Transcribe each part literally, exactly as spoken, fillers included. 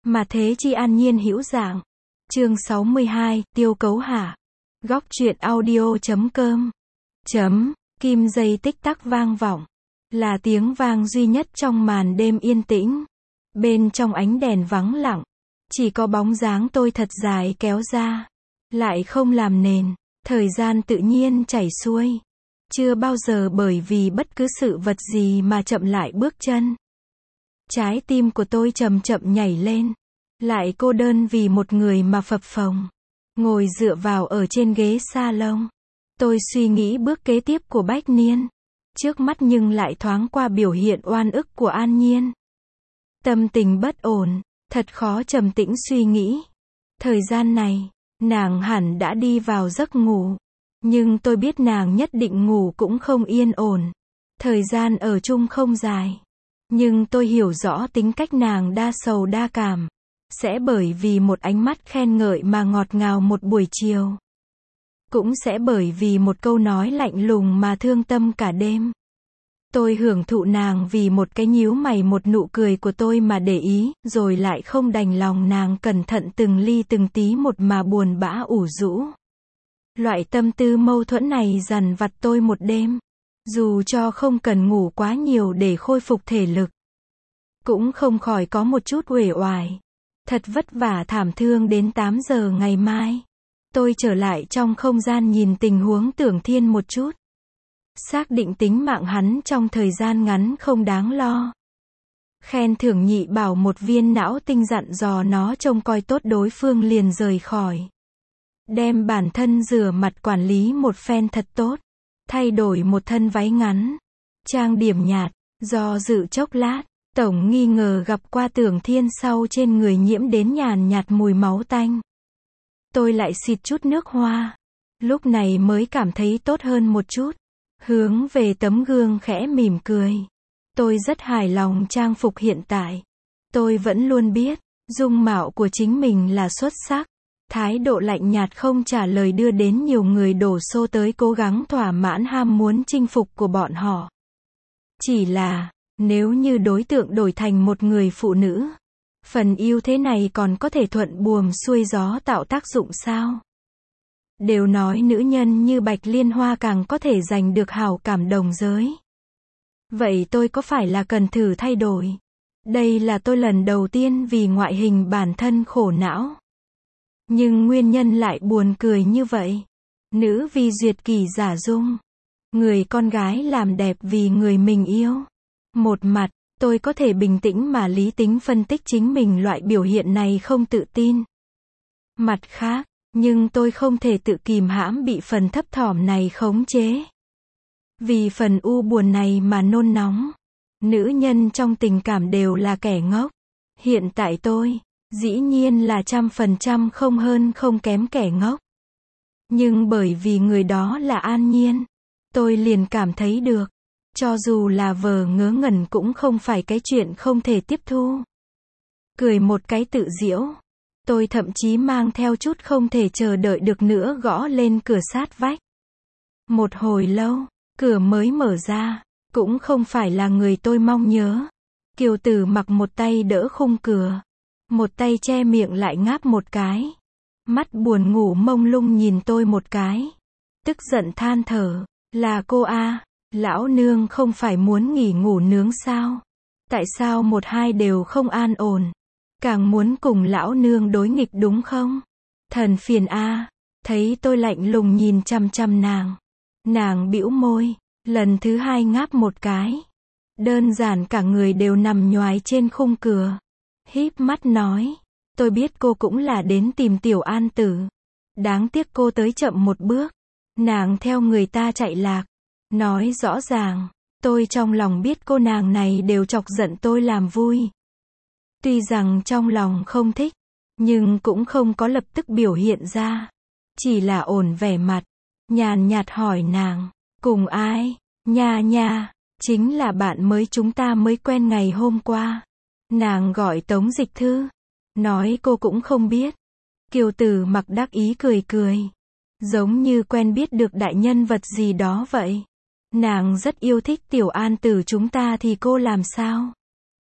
Mà thế chi an nhiên hữu dạng. Chương sáu mươi hai, tiêu cấu hả? Góc truyện audio.com. Chấm, kim dây tích tắc vang vọng. Là tiếng vang duy nhất trong màn đêm yên tĩnh. Bên trong ánh đèn vắng lặng. Chỉ có bóng dáng tôi thật dài kéo ra. Lại không làm nền. Thời gian tự nhiên chảy xuôi. Chưa bao giờ bởi vì bất cứ sự vật gì mà chậm lại bước chân. Trái tim của tôi chậm chậm nhảy lên. Lại cô đơn vì một người mà phập phồng. Ngồi dựa vào ở trên ghế salon. Tôi suy nghĩ bước kế tiếp của Bách Niên. Trước mắt nhưng lại thoáng qua biểu hiện oan ức của An Nhiên. Tâm tình bất ổn, thật khó trầm tĩnh suy nghĩ. Thời gian này, nàng hẳn đã đi vào giấc ngủ. Nhưng tôi biết nàng nhất định ngủ cũng không yên ổn. Thời gian ở chung không dài. Nhưng tôi hiểu rõ tính cách nàng đa sầu đa cảm. Sẽ bởi vì một ánh mắt khen ngợi mà ngọt ngào một buổi chiều. Cũng sẽ bởi vì một câu nói lạnh lùng mà thương tâm cả đêm. Tôi hưởng thụ nàng vì một cái nhíu mày một nụ cười của tôi mà để ý, rồi lại không đành lòng nàng cẩn thận từng ly từng tí một mà buồn bã ủ rũ. Loại tâm tư mâu thuẫn này dằn vặt tôi một đêm. Dù cho không cần ngủ quá nhiều để khôi phục thể lực. Cũng không khỏi có một chút uể oải. Thật vất vả thảm thương đến tám giờ ngày mai. Tôi trở lại trong không gian nhìn tình huống Tưởng Thiên một chút. Xác định tính mạng hắn trong thời gian ngắn không đáng lo. Khen thưởng nhị bảo một viên não tinh dặn dò nó trông coi tốt đối phương liền rời khỏi. Đem bản thân rửa mặt quản lý một phen thật tốt. Thay đổi một thân váy ngắn. Trang điểm nhạt, do dự chốc lát. Tổng nghi ngờ gặp qua Tưởng Thiên sau trên người nhiễm đến nhàn nhạt mùi máu tanh. Tôi lại xịt chút nước hoa. Lúc này mới cảm thấy tốt hơn một chút. Hướng về tấm gương khẽ mỉm cười. Tôi rất hài lòng trang phục hiện tại. Tôi vẫn luôn biết, dung mạo của chính mình là xuất sắc. Thái độ lạnh nhạt không trả lời đưa đến nhiều người đổ xô tới cố gắng thỏa mãn ham muốn chinh phục của bọn họ. Chỉ là, nếu như đối tượng đổi thành một người phụ nữ, phần yêu thế này còn có thể thuận buồm xuôi gió tạo tác dụng sao? Đều nói nữ nhân như Bạch Liên Hoa càng có thể giành được hảo cảm đồng giới. Vậy tôi có phải là cần thử thay đổi? Đây là tôi lần đầu tiên vì ngoại hình bản thân khổ não. Nhưng nguyên nhân lại buồn cười như vậy. Nữ vì duyệt kỳ giả dung. Người con gái làm đẹp vì người mình yêu. Một mặt, tôi có thể bình tĩnh mà lý tính phân tích chính mình loại biểu hiện này không tự tin. Mặt khác, nhưng tôi không thể tự kìm hãm bị phần thấp thỏm này khống chế. Vì phần u buồn này mà nôn nóng. Nữ nhân trong tình cảm đều là kẻ ngốc. Hiện tại tôi, dĩ nhiên là trăm phần trăm không hơn không kém kẻ ngốc. Nhưng bởi vì người đó là An Nhiên, tôi liền cảm thấy được. Cho dù là vờ ngớ ngẩn cũng không phải cái chuyện không thể tiếp thu. Cười một cái tự giễu. Tôi thậm chí mang theo chút không thể chờ đợi được nữa gõ lên cửa sát vách. Một hồi lâu, cửa mới mở ra. Cũng không phải là người tôi mong nhớ. Kiều Tử mặc một tay đỡ khung cửa. Một tay che miệng lại ngáp một cái. Mắt buồn ngủ mông lung nhìn tôi một cái. Tức giận than thở. Là cô a. Lão nương không phải muốn nghỉ ngủ nướng sao? Tại sao một hai đều không an ổn? Càng muốn cùng lão nương đối nghịch đúng không? Thần phiền a. Thấy tôi lạnh lùng nhìn chăm chăm nàng. Nàng bĩu môi, lần thứ hai ngáp một cái. Đơn giản cả người đều nằm nhoài trên khung cửa. Híp mắt nói, tôi biết cô cũng là đến tìm Tiểu An Tử. Đáng tiếc cô tới chậm một bước. Nàng theo người ta chạy lạc. Nói rõ ràng, tôi trong lòng biết cô nàng này đều chọc giận tôi làm vui. Tuy rằng trong lòng không thích, nhưng cũng không có lập tức biểu hiện ra. Chỉ là ổn vẻ mặt, nhàn nhạt hỏi nàng, cùng ai? Nha nha, chính là bạn mới chúng ta mới quen ngày hôm qua. Nàng gọi Tống Dịch Thư. Nói cô cũng không biết. Kiều Tử mặc đắc ý cười cười. Giống như quen biết được đại nhân vật gì đó vậy. Nàng rất yêu thích Tiểu An Tử chúng ta thì cô làm sao?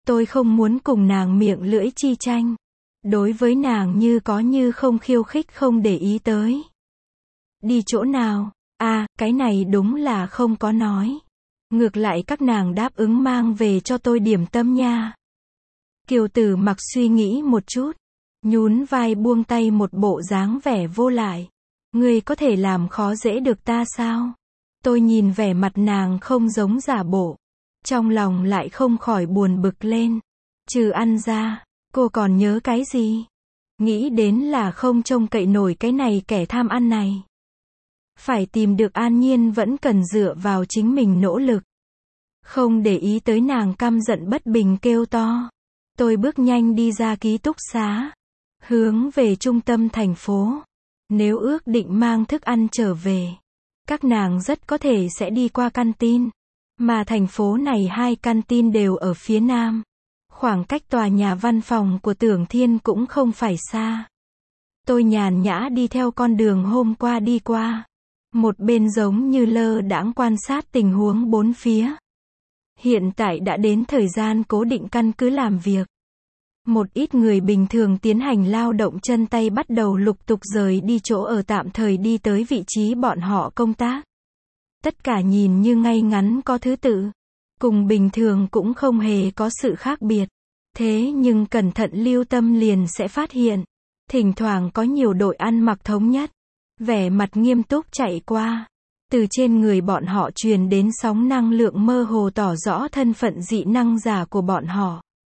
Tôi không muốn cùng nàng miệng lưỡi chi tranh. Đối với nàng như có như không, khiêu khích không để ý tới. Đi chỗ nào? À, cái này đúng là không có nói. Ngược lại các nàng đáp ứng mang về cho tôi điểm tâm nha. Kiều Tử Mặc suy nghĩ một chút, nhún vai buông tay, một bộ dáng vẻ vô lại. Ngươi có thể làm khó dễ được ta sao? Tôi nhìn vẻ mặt nàng không giống giả bộ, trong lòng lại không khỏi buồn bực lên. Trừ ăn ra, cô còn nhớ cái gì? Nghĩ đến là không trông cậy nổi cái này kẻ tham ăn này. Phải tìm được An Nhiên vẫn cần dựa vào chính mình nỗ lực. Không để ý tới nàng căm giận bất bình kêu to. Tôi bước nhanh đi ra ký túc xá, hướng về trung tâm thành phố. Nếu ước định mang thức ăn trở về, các nàng rất có thể sẽ đi qua căn tin. Mà thành phố này hai căn tin đều ở phía nam. Khoảng cách tòa nhà văn phòng của Tưởng Thiên cũng không phải xa. Tôi nhàn nhã đi theo con đường hôm qua đi qua. Một bên giống như lơ đãng quan sát tình huống bốn phía. Hiện tại đã đến thời gian cố định căn cứ làm việc. Một ít người bình thường tiến hành lao động chân tay bắt đầu lục tục rời đi chỗ ở tạm thời đi tới vị trí bọn họ công tác. Tất cả nhìn như ngay ngắn có thứ tự. Cùng bình thường cũng không hề có sự khác biệt. Thế nhưng cẩn thận lưu tâm liền sẽ phát hiện. Thỉnh thoảng có nhiều đội ăn mặc thống nhất. Vẻ mặt nghiêm túc chạy qua. Từ trên người bọn họ truyền đến sóng năng lượng mơ hồ tỏ rõ thân phận dị năng giả của bọn họ.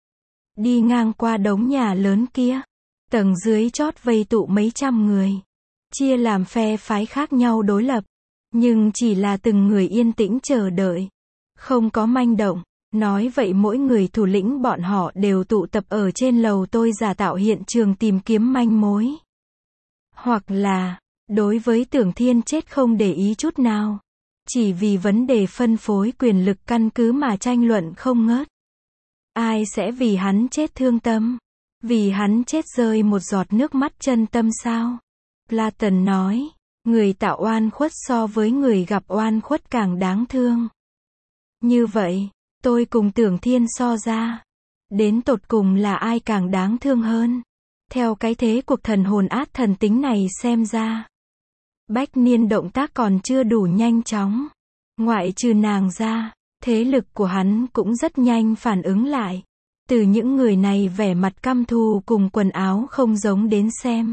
Đi ngang qua đống nhà lớn kia. Tầng dưới chót vây tụ mấy trăm người. Chia làm phe phái khác nhau đối lập. Nhưng chỉ là từng người yên tĩnh chờ đợi. Không có manh động. Nói vậy mỗi người thủ lĩnh bọn họ đều tụ tập ở trên lầu tôi giả tạo hiện trường tìm kiếm manh mối. Hoặc là, đối với Tưởng Thiên chết không để ý chút nào. Chỉ vì vấn đề phân phối quyền lực căn cứ mà tranh luận không ngớt. Ai sẽ vì hắn chết thương tâm? Vì hắn chết rơi một giọt nước mắt chân tâm sao? Platon nói, người tạo oan khuất so với người gặp oan khuất càng đáng thương. Như vậy, tôi cùng Tưởng Thiên so ra. Đến tột cùng là ai càng đáng thương hơn? Theo cái thế cuộc thần hồn át thần tính này xem ra. Bách Niên động tác còn chưa đủ nhanh chóng. Ngoại trừ nàng ra, thế lực của hắn cũng rất nhanh phản ứng lại. Từ những người này vẻ mặt căm thù cùng quần áo không giống đến xem.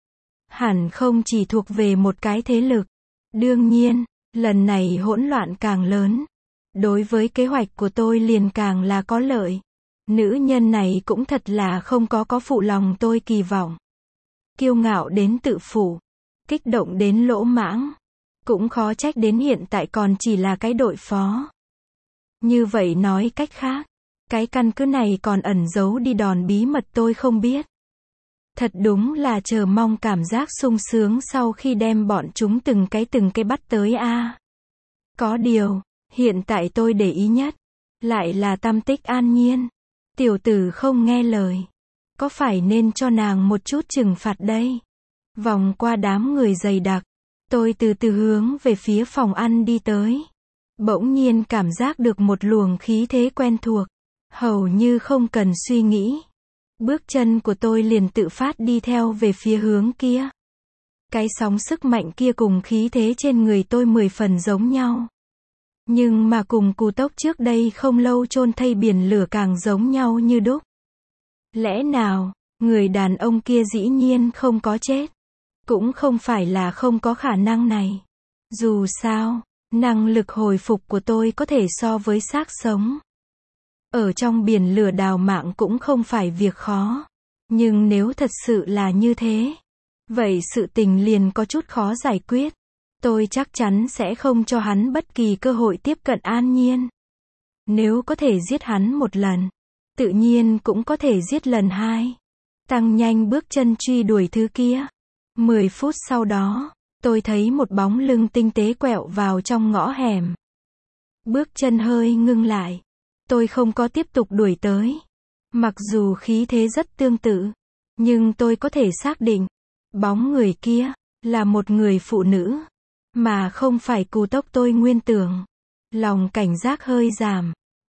Hẳn không chỉ thuộc về một cái thế lực. Đương nhiên, lần này hỗn loạn càng lớn. Đối với kế hoạch của tôi liền càng là có lợi. Nữ nhân này cũng thật là không có có phụ lòng tôi kỳ vọng. Kiêu ngạo đến tự phụ. Kích động đến lỗ mãng. Cũng khó trách đến hiện tại còn chỉ là cái đội phó. Như vậy nói cách khác, cái căn cứ này còn ẩn giấu đi đòn bí mật tôi không biết. Thật đúng là chờ mong cảm giác sung sướng sau khi đem bọn chúng từng cái từng cái bắt tới a. À. Có điều, hiện tại tôi để ý nhất, lại là tâm tích An Nhiên. Tiểu tử không nghe lời. Có phải nên cho nàng một chút trừng phạt đây? Vòng qua đám người dày đặc, tôi từ từ hướng về phía phòng ăn đi tới. Bỗng nhiên cảm giác được một luồng khí thế quen thuộc. Hầu như không cần suy nghĩ. Bước chân của tôi liền tự phát đi theo về phía hướng kia. Cái sóng sức mạnh kia cùng khí thế trên người tôi mười phần giống nhau. Nhưng mà cùng Cù Tốc trước đây không lâu chôn thây biển lửa càng giống nhau như đúc. Lẽ nào, người đàn ông kia dĩ nhiên không có chết? Cũng không phải là không có khả năng này. Dù sao, năng lực hồi phục của tôi có thể so với xác sống. Ở trong biển lửa đào mạng cũng không phải việc khó. Nhưng nếu thật sự là như thế, vậy sự tình liền có chút khó giải quyết. Tôi chắc chắn sẽ không cho hắn bất kỳ cơ hội tiếp cận An Nhiên. Nếu có thể giết hắn một lần, tự nhiên cũng có thể giết lần hai. Tăng nhanh bước chân truy đuổi thứ kia. Mười phút sau đó, tôi thấy một bóng lưng tinh tế quẹo vào trong ngõ hẻm. Bước chân hơi ngưng lại. Tôi không có tiếp tục đuổi tới. Mặc dù khí thế rất tương tự, nhưng tôi có thể xác định, bóng người kia, là một người phụ nữ, mà không phải Cù Tốc tôi nguyên tưởng. Lòng cảnh giác hơi giảm,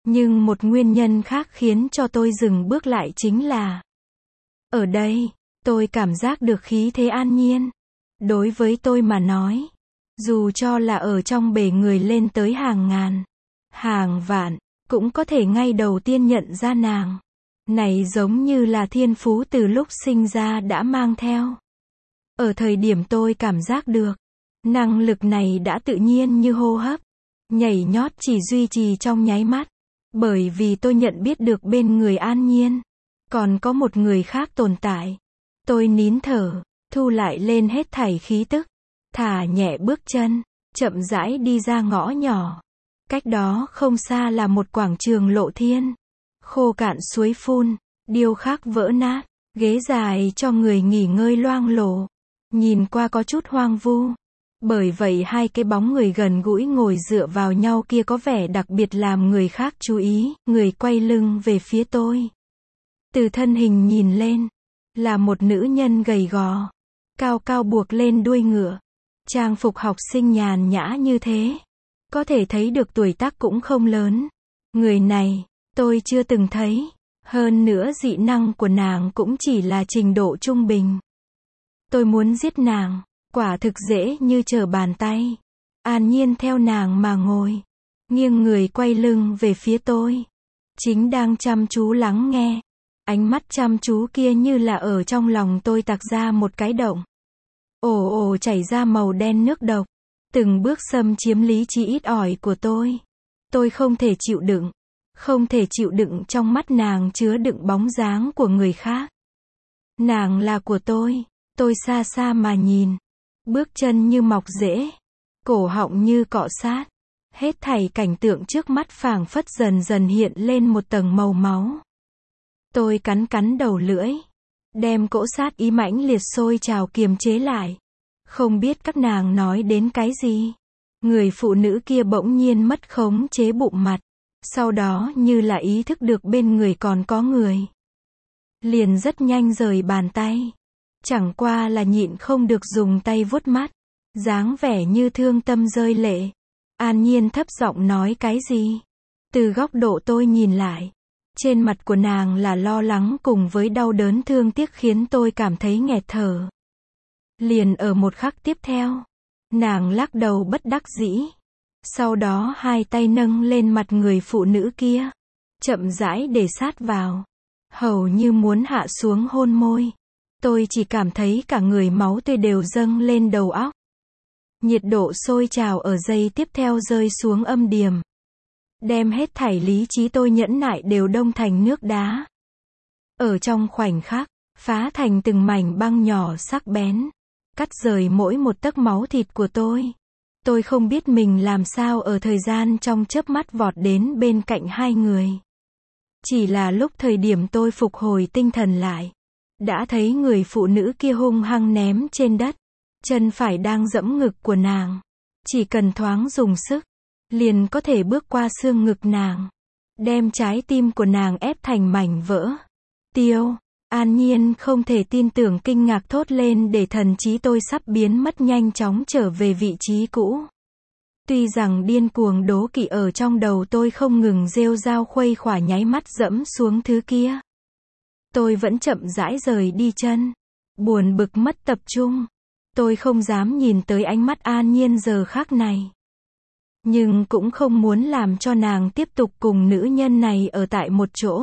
Nhưng một nguyên nhân khác khiến cho tôi dừng bước lại chính là, ở đây, tôi cảm giác được khí thế an nhiên. Đối với tôi mà nói, dù cho là ở trong bể người lên tới hàng ngàn, hàng vạn, cũng có thể ngay đầu tiên nhận ra nàng. Này giống như là thiên phú từ lúc sinh ra đã mang theo. Ở thời điểm tôi cảm giác được, năng lực này đã tự nhiên như hô hấp, nhảy nhót chỉ duy trì trong nháy mắt. Bởi vì tôi nhận biết được bên người an nhiên, còn có một người khác tồn tại. Tôi nín thở, thu lại lên hết thảy khí tức, thả nhẹ bước chân, chậm rãi đi ra ngõ nhỏ. Cách đó không xa là một quảng trường lộ thiên, khô cạn suối phun, điêu khắc vỡ nát, ghế dài cho người nghỉ ngơi loang lổ, nhìn qua có chút hoang vu. Bởi vậy hai cái bóng người gần gũi ngồi dựa vào nhau kia có vẻ đặc biệt làm người khác chú ý, người quay lưng về phía tôi. Từ thân hình nhìn lên, là một nữ nhân gầy gò, cao cao buộc lên đuôi ngựa, trang phục học sinh nhàn nhã như thế. Có thể thấy được tuổi tác cũng không lớn. Người này, tôi chưa từng thấy. Hơn nữa dị năng của nàng cũng chỉ là trình độ trung bình. Tôi muốn giết nàng, quả thực dễ như trở bàn tay. An nhiên theo nàng mà ngồi, nghiêng người quay lưng về phía tôi. Chính đang chăm chú lắng nghe. Ánh mắt chăm chú kia như là ở trong lòng tôi tạc ra một cái động. Ồ ồ chảy ra màu đen nước độc. Từng bước xâm chiếm lý trí ít ỏi của tôi. Tôi không thể chịu đựng. Không thể chịu đựng trong mắt nàng chứa đựng bóng dáng của người khác. Nàng là của tôi. Tôi xa xa mà nhìn. Bước chân như mọc rễ. Cổ họng như cọ sát. Hết thảy cảnh tượng trước mắt phảng phất dần dần hiện lên một tầng màu máu. Tôi cắn cắn đầu lưỡi. Đem cỗ sát ý mãnh liệt sôi trào kiềm chế lại. Không biết các nàng nói đến cái gì. Người phụ nữ kia bỗng nhiên mất khống chế bụng mặt. Sau đó như là ý thức được bên người còn có người. Liền rất nhanh rời bàn tay. Chẳng qua là nhịn không được dùng tay vuốt mắt. Dáng vẻ như thương tâm rơi lệ. An nhiên thấp giọng nói cái gì. Từ góc độ tôi nhìn lại. Trên mặt của nàng là lo lắng cùng với đau đớn thương tiếc khiến tôi cảm thấy nghẹt thở. Liền ở một khắc tiếp theo, nàng lắc đầu bất đắc dĩ. Sau đó hai tay nâng lên mặt người phụ nữ kia, chậm rãi để sát vào, hầu như muốn hạ xuống hôn môi. Tôi chỉ cảm thấy cả người máu tươi đều dâng lên đầu óc. Nhiệt độ sôi trào ở giây tiếp theo rơi xuống âm điềm. Đem hết thảy lý trí tôi nhẫn nại đều đông thành nước đá. Ở trong khoảnh khắc, phá thành từng mảnh băng nhỏ sắc bén. Cắt rời mỗi một tấc máu thịt của tôi. Tôi không biết mình làm sao ở thời gian trong chớp mắt vọt đến bên cạnh hai người. Chỉ là lúc thời điểm tôi phục hồi tinh thần lại. Đã thấy người phụ nữ kia hung hăng ném trên đất. Chân phải đang giẫm ngực của nàng. Chỉ cần thoáng dùng sức. Liền có thể bước qua xương ngực nàng. Đem trái tim của nàng ép thành mảnh vỡ. Tiêu. An nhiên không thể tin tưởng kinh ngạc thốt lên để thần trí tôi sắp biến mất nhanh chóng trở về vị trí cũ. Tuy rằng điên cuồng đố kỵ ở trong đầu tôi không ngừng rêu rao khuây khỏa nháy mắt dẫm xuống thứ kia. Tôi vẫn chậm rãi rời đi chân. Buồn bực mất tập trung. Tôi không dám nhìn tới ánh mắt an nhiên giờ khắc này. Nhưng cũng không muốn làm cho nàng tiếp tục cùng nữ nhân này ở tại một chỗ.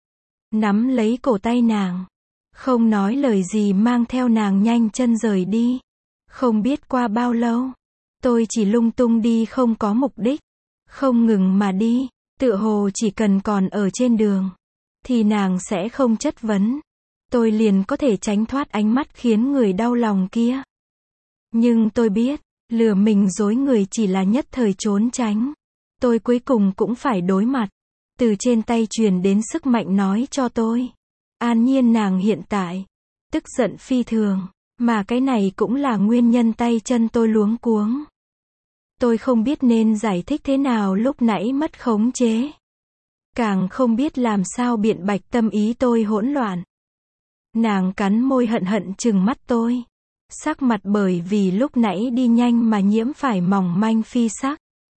Nắm lấy cổ tay nàng. Không nói lời gì mang theo nàng nhanh chân rời đi. Không biết qua bao lâu. Tôi chỉ lung tung đi không có mục đích. Không ngừng mà đi. Tựa hồ chỉ cần còn ở trên đường. Thì nàng sẽ không chất vấn. Tôi liền có thể tránh thoát ánh mắt khiến người đau lòng kia. Nhưng tôi biết. Lừa mình dối người chỉ là nhất thời trốn tránh. Tôi cuối cùng cũng phải đối mặt. Từ trên tay truyền đến sức mạnh nói cho tôi. An nhiên nàng hiện tại. Tức giận phi thường. Mà cái này cũng là nguyên nhân tay chân tôi luống cuống. Tôi không biết nên giải thích thế nào lúc nãy mất khống chế. Càng không biết làm sao biện bạch tâm ý tôi hỗn loạn. Nàng cắn môi hận hận trừng mắt tôi. Sắc mặt bởi vì lúc nãy đi nhanh mà nhiễm phải mỏng manh phi sắc.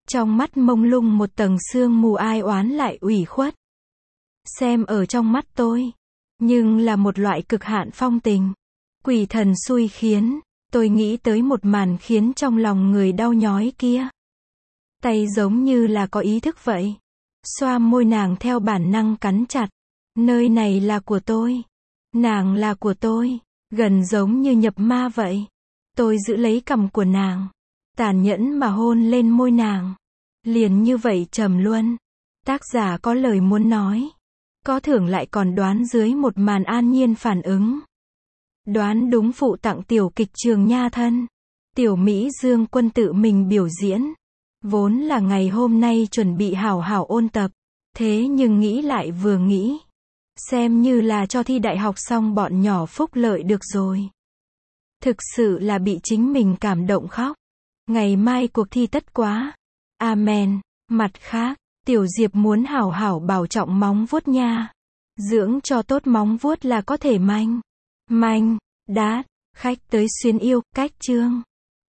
Trong mắt mông lung một tầng sương mù ai oán lại ủy khuất. Xem ở trong mắt tôi, nhưng là một loại cực hạn phong tình. Quỷ thần xui khiến, tôi nghĩ tới một màn khiến trong lòng người đau nhói kia. Tay giống như là có ý thức vậy. Xoa môi nàng theo bản năng cắn chặt. Nơi này là của tôi. Nàng là của tôi. Gần giống như nhập ma vậy. Tôi giữ lấy cằm của nàng. Tàn nhẫn mà hôn lên môi nàng. Liền như vậy trầm luân. Tác giả có lời muốn nói. Có thưởng lại còn đoán dưới một màn an nhiên phản ứng. Đoán đúng phụ tặng tiểu kịch Trường Nha Thân. Tiểu Mỹ Dương Quân tự mình biểu diễn. Vốn là ngày hôm nay chuẩn bị hảo hảo ôn tập. Thế nhưng nghĩ lại vừa nghĩ. Xem như là cho thi đại học xong bọn nhỏ phúc lợi được rồi. Thực sự là bị chính mình cảm động khóc. Ngày mai cuộc thi tất quá. Amen. Mặt khác, Tiểu Diệp muốn hảo hảo bảo trọng móng vuốt nha. Dưỡng cho tốt móng vuốt là có thể manh. Manh, đát, khách tới xuyên yêu, cách chương.